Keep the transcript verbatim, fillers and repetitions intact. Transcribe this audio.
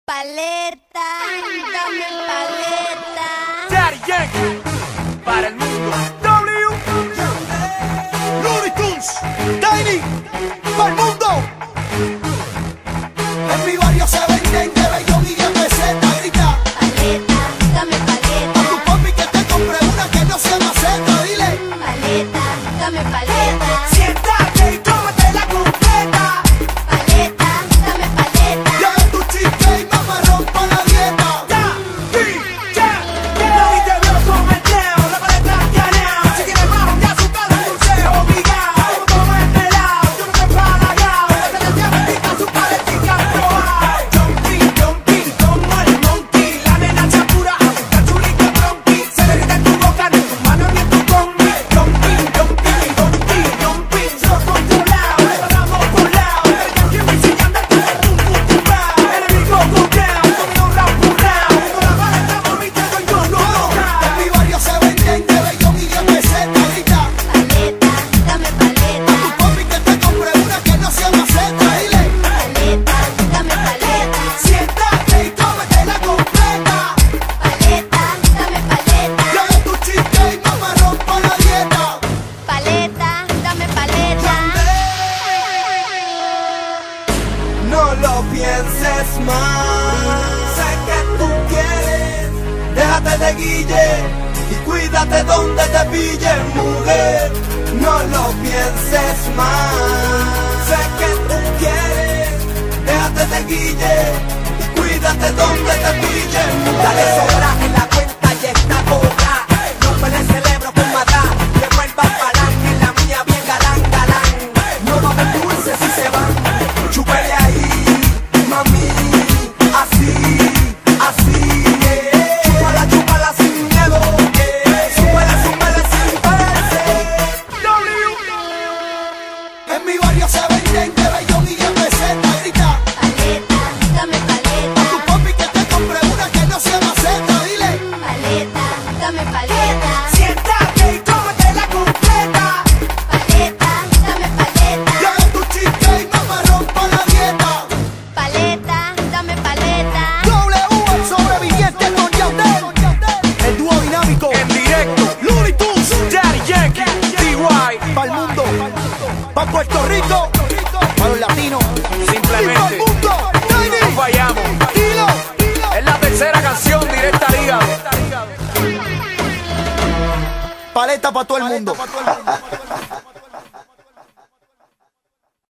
Paleta, dame paleta. Daddy Yankee, para el mundo. W, Looney Tunes, Tiny, para el mundo. En mi barrio se venden de Bellón y de peseta, grita. Paleta, dame paleta. A tu papi que te compre una que no sea maceta, dile. Paleta, dame paleta. Siéntate y cómetela completa. Paleta, dame paleta. Lleva tu chica y mamarrón pa' la dieta. Ya, sí, ya, ya. Y te veo cometeo, la paleta escaneado. Si quieres más, ya su cara es dulce, obligado. Como el pelado, yo no te palagao. Esta canción bendita, su paletita probao. Jumping, jumping, como el monkey. La nena chapura, está chulita bronqui. Se le grita en tu boca, ni en tu mano ni en tu combi. Jumping, jumping, jumping, jumping. Sos controlado, le pasamos por lado. El Yankee me enseñando a hacer tum, tum, tum, pao. Enemigo go down, conmigo round por round. Con la paleta, mami, te doy yo, no, no, En mi barrio se venden de Bellón y de peseta, grita. Paleta, dame paleta. A tu papi que te compre una que no sea maceta, dile. Paleta, dame paleta. Siéntate y cómetela completa. Paleta, dame paleta. Lleva tu chica y mamarrón pa' la dieta. Paleta, dame paleta. No lo pienses más. Sé que tú quieres. Déjate de guille y cuídate donde te pille, mujer. No lo pienses más. Sé que tú quieres. Déjate de guille y cuídate donde te pille, mujer. Dale sobra en la cuenta y está cobra. No me el cerebro con mata. Que vuelva pa'lante en la mía bien galán, galán. No va a haber dulces si se van. Chúpele ahí, mami, así, así, yeah. Chúpala, chúpala sin miedo, yeah. Súbele, súbele sin pararse. En mi barrio se venden de Bellón y de peseta, grita. Paleta, dame A tu paleta. papi que te compre una que no sea maceta, dile. Paleta, dame paleta. Siéntate y cómetela completa. Paleta, dame paleta. Lleva tu chica y mamarrón pa' la dieta. Paleta, dame paleta. W, el sobreviviente con Yandel. El dúo dinámico. En directo, Looney Tunes, Daddy Yankee, D Y. Para el mundo, para Puerto Rico, para los latinos, Simplemente. y para el mundo. No fallamos. Dilo, Es la tercera canción directa al hígado. paleta para todo el mundo.